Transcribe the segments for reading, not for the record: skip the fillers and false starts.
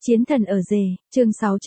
Chiến thần ở rể, chương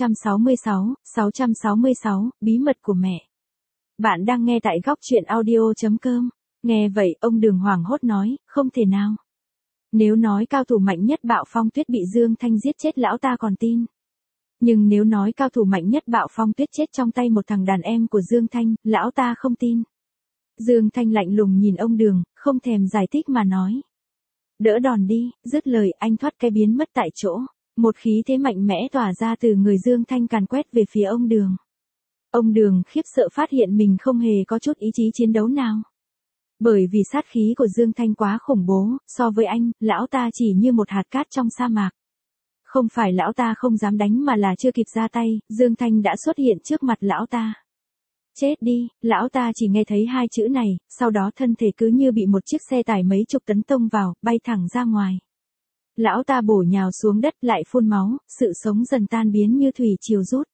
666, bí mật của mẹ. Bạn đang nghe tại góc truyện audio.com. Nghe vậy, ông Đường hoảng hốt nói, không thể nào. Nếu nói cao thủ mạnh nhất Bạo Phong Tuyết bị Dương Thanh giết chết lão ta còn tin. Nhưng nếu nói cao thủ mạnh nhất Bạo Phong Tuyết chết trong tay một thằng đàn em của Dương Thanh, lão ta không tin. Dương Thanh lạnh lùng nhìn ông Đường, không thèm giải thích mà nói. Đỡ đòn đi, dứt lời anh thoát cái biến mất tại chỗ. Một khí thế mạnh mẽ tỏa ra từ người Dương Thanh càn quét về phía ông Đường. Ông Đường khiếp sợ phát hiện mình không hề có chút ý chí chiến đấu nào. Bởi vì sát khí của Dương Thanh quá khủng bố, so với anh, lão ta chỉ như một hạt cát trong sa mạc. Không phải lão ta không dám đánh mà là chưa kịp ra tay, Dương Thanh đã xuất hiện trước mặt lão ta. Chết đi, lão ta chỉ nghe thấy hai chữ này, sau đó thân thể cứ như bị một chiếc xe tải mấy chục tấn tông vào, bay thẳng ra ngoài. Lão ta bổ nhào xuống đất lại phun máu, sự sống dần tan biến như thủy triều rút.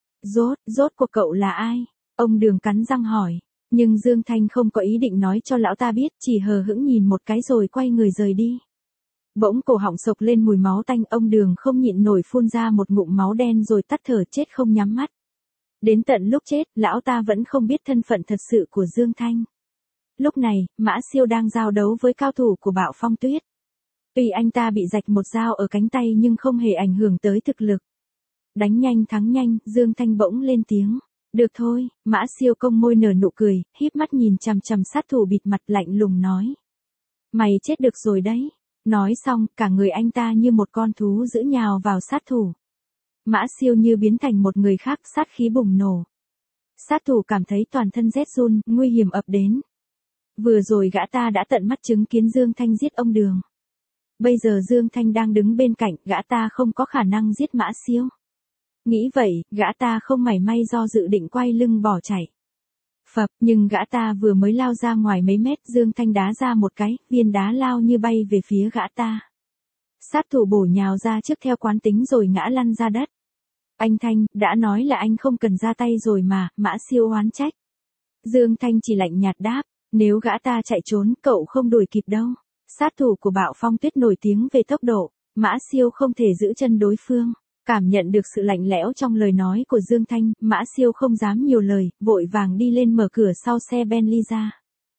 Rốt cuộc cậu là ai? Ông Đường cắn răng hỏi. Nhưng Dương Thanh không có ý định nói cho lão ta biết, chỉ hờ hững nhìn một cái rồi quay người rời đi. Bỗng cổ họng sộc lên mùi máu tanh, ông Đường không nhịn nổi phun ra một ngụm máu đen rồi tắt thở chết không nhắm mắt. Đến tận lúc chết, lão ta vẫn không biết thân phận thật sự của Dương Thanh. Lúc này, Mã Siêu đang giao đấu với cao thủ của Bạo Phong Tuyết. Tuy anh ta bị rạch một dao ở cánh tay nhưng không hề ảnh hưởng tới thực lực. Đánh nhanh thắng nhanh, Dương Thanh bỗng lên tiếng. Được thôi, Mã Siêu cong môi nở nụ cười, híp mắt nhìn chằm chằm sát thủ bịt mặt lạnh lùng nói. Mày chết được rồi đấy. Nói xong, cả người anh ta như một con thú dữ nhào vào sát thủ. Mã Siêu như biến thành một người khác, sát khí bùng nổ. Sát thủ cảm thấy toàn thân rét run, nguy hiểm ập đến. Vừa rồi gã ta đã tận mắt chứng kiến Dương Thanh giết ông Đường. Bây giờ Dương Thanh đang đứng bên cạnh, gã ta không có khả năng giết Mã Siêu. Nghĩ vậy, gã ta không mảy may do dự định quay lưng bỏ chạy. Phập, nhưng gã ta vừa mới lao ra ngoài mấy mét, Dương Thanh đá ra một cái, viên đá lao như bay về phía gã ta. Sát thủ bổ nhào ra trước theo quán tính rồi ngã lăn ra đất. Anh Thanh, đã nói là anh không cần ra tay rồi mà, Mã Siêu oán trách. Dương Thanh chỉ lạnh nhạt đáp, nếu gã ta chạy trốn, cậu không đuổi kịp đâu. Sát thủ của Bạo Phong Tuyết nổi tiếng về tốc độ, Mã Siêu không thể giữ chân đối phương. Cảm nhận được sự lạnh lẽo trong lời nói của Dương Thanh, Mã Siêu không dám nhiều lời, vội vàng đi lên mở cửa sau xe Bentley ra.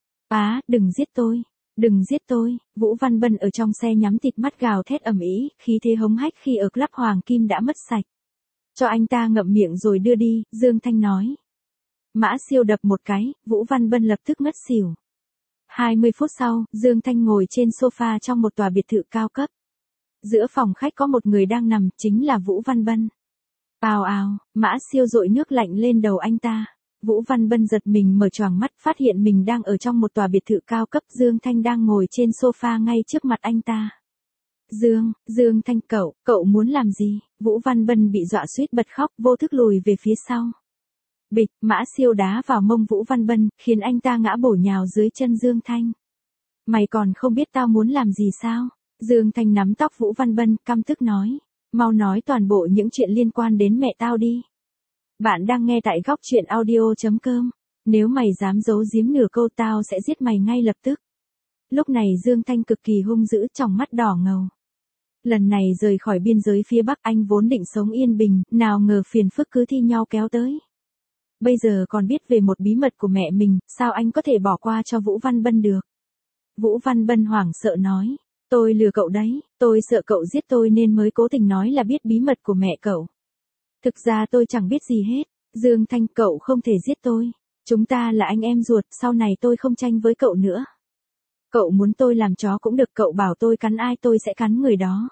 Đừng giết tôi, đừng giết tôi, Vũ Văn Bân ở trong xe nhắm thịt mắt gào thét ầm ĩ, khí thế hống hách khi ở club Hoàng Kim đã mất sạch. Cho anh ta ngậm miệng rồi đưa đi, Dương Thanh nói. Mã Siêu đập một cái, Vũ Văn Bân lập tức ngất xỉu. 20 phút sau, Dương Thanh ngồi trên sofa trong một tòa biệt thự cao cấp. Giữa phòng khách có một người đang nằm, chính là Vũ Văn Bân. Ào ào, Mã Siêu dội nước lạnh lên đầu anh ta. Vũ Văn Bân giật mình mở choàng mắt, phát hiện mình đang ở trong một tòa biệt thự cao cấp, Dương Thanh đang ngồi trên sofa ngay trước mặt anh ta. Dương Thanh, cậu muốn làm gì? Vũ Văn Bân bị dọa suýt bật khóc, vô thức lùi về phía sau. Bịch, Mã Siêu đá vào mông Vũ Văn Bân, khiến anh ta ngã bổ nhào dưới chân Dương Thanh. Mày còn không biết tao muốn làm gì sao? Dương Thanh nắm tóc Vũ Văn Bân, căm tức nói. Mau nói toàn bộ những chuyện liên quan đến mẹ tao đi. Bạn đang nghe tại góc truyện audio.com. Nếu mày dám giấu giếm nửa câu tao sẽ giết mày ngay lập tức. Lúc này Dương Thanh cực kỳ hung dữ, tròng mắt đỏ ngầu. Lần này rời khỏi biên giới phía Bắc, anh vốn định sống yên bình, nào ngờ phiền phức cứ thi nhau kéo tới. Bây giờ còn biết về một bí mật của mẹ mình, sao anh có thể bỏ qua cho Vũ Văn Bân được? Vũ Văn Bân hoảng sợ nói. Tôi lừa cậu đấy, tôi sợ cậu giết tôi nên mới cố tình nói là biết bí mật của mẹ cậu. Thực ra tôi chẳng biết gì hết. Dương Thanh, cậu không thể giết tôi. Chúng ta là anh em ruột, sau này tôi không tranh với cậu nữa. Cậu muốn tôi làm chó cũng được, cậu bảo tôi cắn ai tôi sẽ cắn người đó.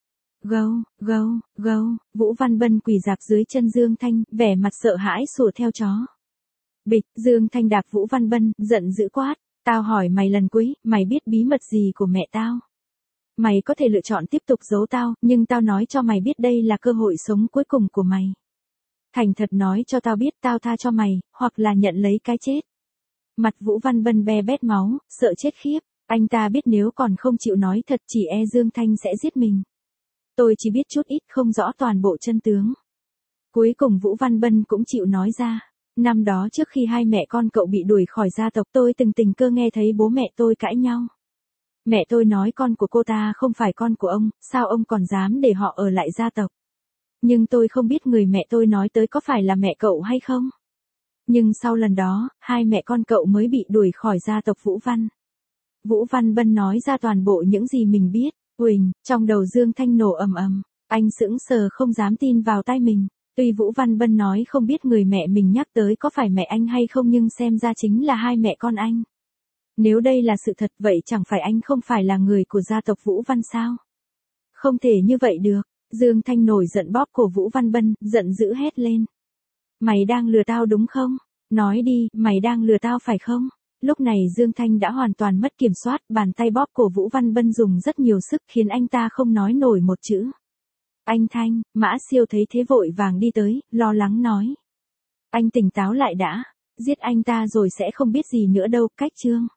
Gâu, Vũ Văn Bân quỳ rạp dưới chân Dương Thanh, vẻ mặt sợ hãi sủa theo chó. Bịch, Dương Thanh đạp Vũ Văn Bân, giận dữ quát. Tao hỏi mày lần cuối, mày biết bí mật gì của mẹ tao? Mày có thể lựa chọn tiếp tục giấu tao, nhưng tao nói cho mày biết đây là cơ hội sống cuối cùng của mày. Thành thật nói cho tao biết, tao tha cho mày, hoặc là nhận lấy cái chết. Mặt Vũ Văn Bân be bét máu, sợ chết khiếp. Anh ta biết nếu còn không chịu nói thật chỉ e Dương Thanh sẽ giết mình. Tôi chỉ biết chút ít, không rõ toàn bộ chân tướng. Cuối cùng Vũ Văn Bân cũng chịu nói ra. Năm đó trước khi hai mẹ con cậu bị đuổi khỏi gia tộc, tôi từng tình cờ nghe thấy bố mẹ tôi cãi nhau. Mẹ tôi nói con của cô ta không phải con của ông, sao ông còn dám để họ ở lại gia tộc? Nhưng tôi không biết người mẹ tôi nói tới có phải là mẹ cậu hay không. Nhưng sau lần đó, hai mẹ con cậu mới bị đuổi khỏi gia tộc Vũ Văn. Vũ Văn Bân nói ra toàn bộ những gì mình biết. Huỳnh, trong đầu Dương Thanh nổ ầm ầm. Anh sững sờ không dám tin vào tai mình. Tuy Vũ Văn Bân nói không biết người mẹ mình nhắc tới có phải mẹ anh hay không nhưng xem ra chính là hai mẹ con anh. Nếu đây là sự thật vậy chẳng phải anh không phải là người của gia tộc Vũ Văn sao? Không thể như vậy được. Dương Thanh nổi giận bóp cổ Vũ Văn Bân, giận dữ hét lên. Mày đang lừa tao đúng không? Nói đi, mày đang lừa tao phải không? Lúc này Dương Thanh đã hoàn toàn mất kiểm soát, bàn tay bóp cổ Vũ Văn Bân dùng rất nhiều sức khiến anh ta không nói nổi một chữ. Anh Thanh, Mã Siêu thấy thế vội vàng đi tới, lo lắng nói. Anh tỉnh táo lại đã, giết anh ta rồi sẽ không biết gì nữa đâu, cách Trương.